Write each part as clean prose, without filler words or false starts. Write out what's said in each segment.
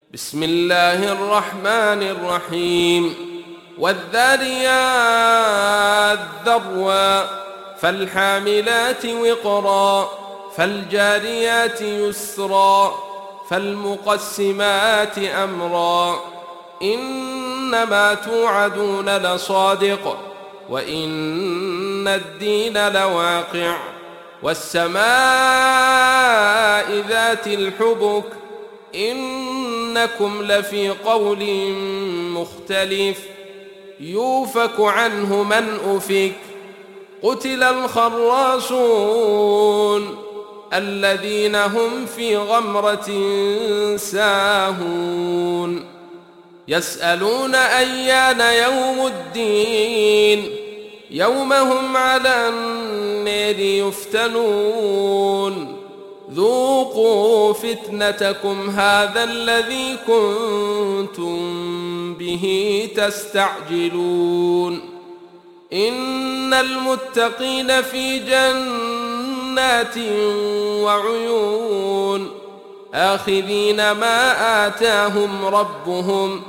بسم الله الرحمن الرحيم والذاريات ذروا فالحاملات وقرا فالجاريات يسرا فالمقسمات أمرا إنما توعدون لصادق وإن الدين لواقع والسماء ذات الحبك إنكم لفي قول مختلف يوفك عنه من أفك قتل الخراصون الذين هم في غمرة ساهون يسألون أيان يوم الدين يوم هم على النار يفتنون ذوقوا فتنتكم هذا الذي كنتم به تستعجلون إن المتقين في جنات وعيون آخذين ما آتاهم ربهم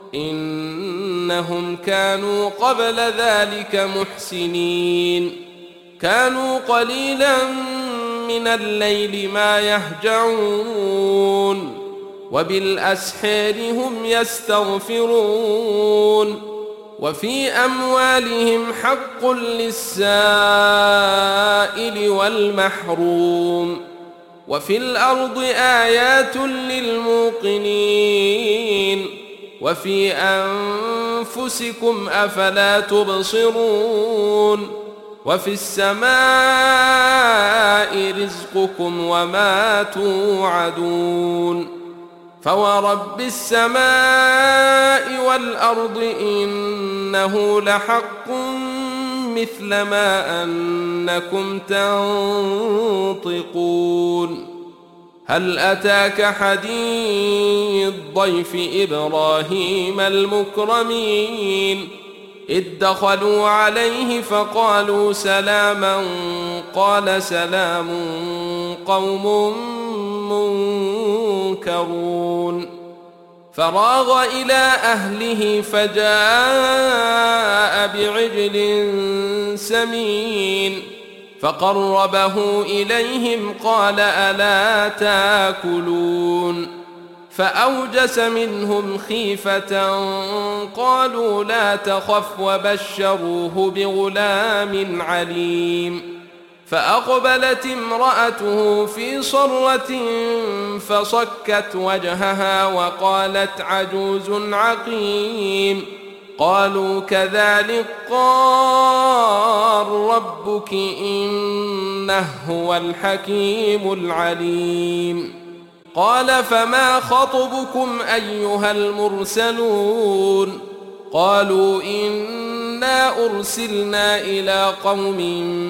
إنهم كانوا قبل ذلك محسنين كانوا قليلا من الليل ما يهجعون وبالأسحار هم يستغفرون وفي أموالهم حق للسائل والمحروم وفي الأرض آيات للموقنين وفي أنفسكم أفلا تبصرون وفي السماء رزقكم وما توعدون فورب السماء والأرض إنه لحق مثل ما أنكم تنطقون هل أتاك حديث ضيف إبراهيم المكرمين إذ دخلوا عليه فقالوا سلاما قال سلام قوم منكرون فراغ إلى أهله فجاء بعجل سمين فقربه إليهم قال ألا تاكلون فأوجس منهم خيفة قالوا لا تخف وبشروه بغلام عليم فأقبلت امرأته في صرة فصكت وجهها وقالت عجوز عقيم قالوا كذلك قال ربك إنه هو الحكيم العليم قال فما خطبكم أيها المرسلون قالوا إنا أرسلنا إلى قوم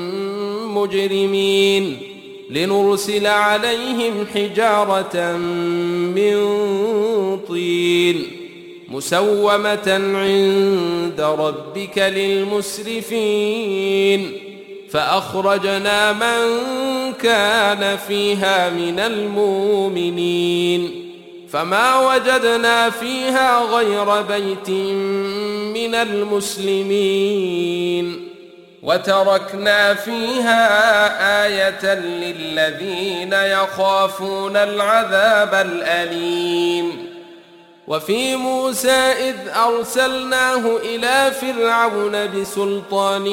مجرمين لنرسل عليهم حجارة من طين مسومة عند ربك للمسرفين فأخرجنا من كان فيها من المؤمنين فما وجدنا فيها غير بيت من المسلمين وتركنا فيها آية للذين يخافون العذاب الأليم وفي موسى إذ أرسلناه إلى فرعون بسلطان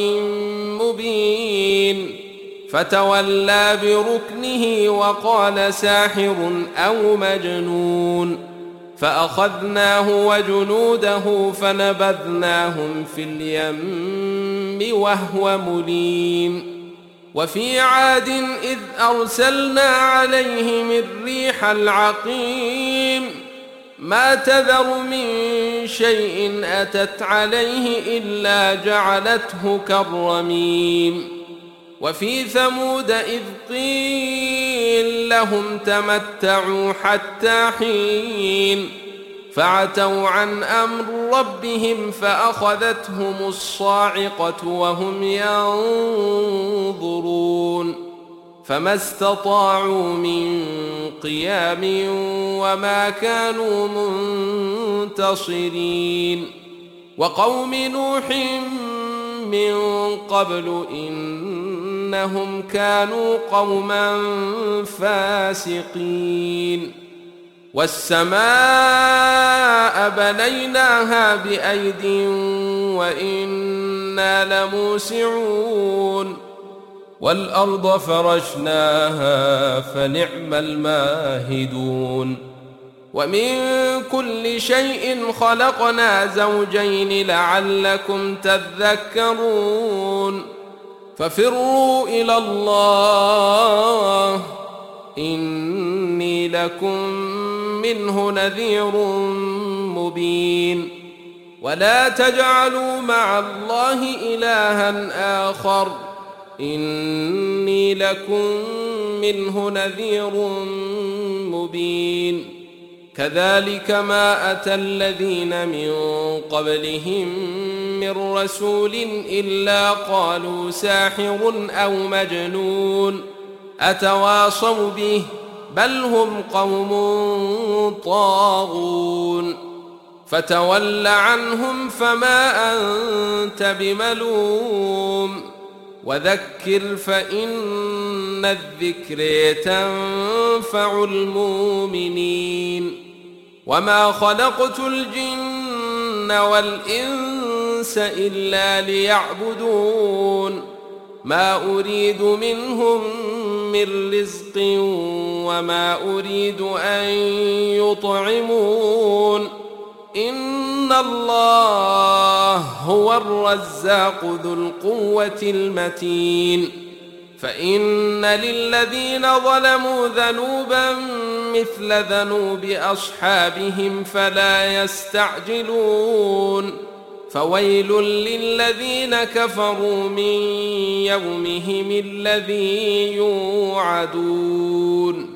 مبين فتولى بركنه وقال ساحر أو مجنون فأخذناه وجنوده فنبذناهم في اليم وهو مليم وفي عاد إذ أرسلنا عليهم الريح العقيم ما تذر من شيء أتت عليه إلا جعلته كالرميم وفي ثمود إذ قيل لهم تمتعوا حتى حين فعتوا عن أمر ربهم فأخذتهم الصاعقة وهم ينظرون فما استطاعوا من قيام وما كانوا منتصرين وقوم نوح من قبل إنهم كانوا قوما فاسقين والسماء بنيناها بأيد وإنا لموسعون والأرض فرشناها فنعم الماهدون ومن كل شيء خلقنا زوجين لعلكم تذكرون ففروا إلى الله إني لكم منه نذير مبين ولا تجعلوا مع الله إلها آخر إني لكم منه نذير مبين كذلك ما أتى الذين من قبلهم من رسول إلا قالوا ساحر أو مجنون أتواصوا به بل هم قوم طاغون فتول عنهم فما أنت بملوم وذكر فإن الذكر تنفع المؤمنين وما خلقت الجن والإنس إلا ليعبدون ما أريد منهم من رزق وما أريد أن يطعمون إن الله هو الرزاق ذو القوة المتين فإن للذين ظلموا ذنوبا مثل ذنوب أصحابهم فلا يستعجلون فويل للذين كفروا من يومهم الذي يوعدون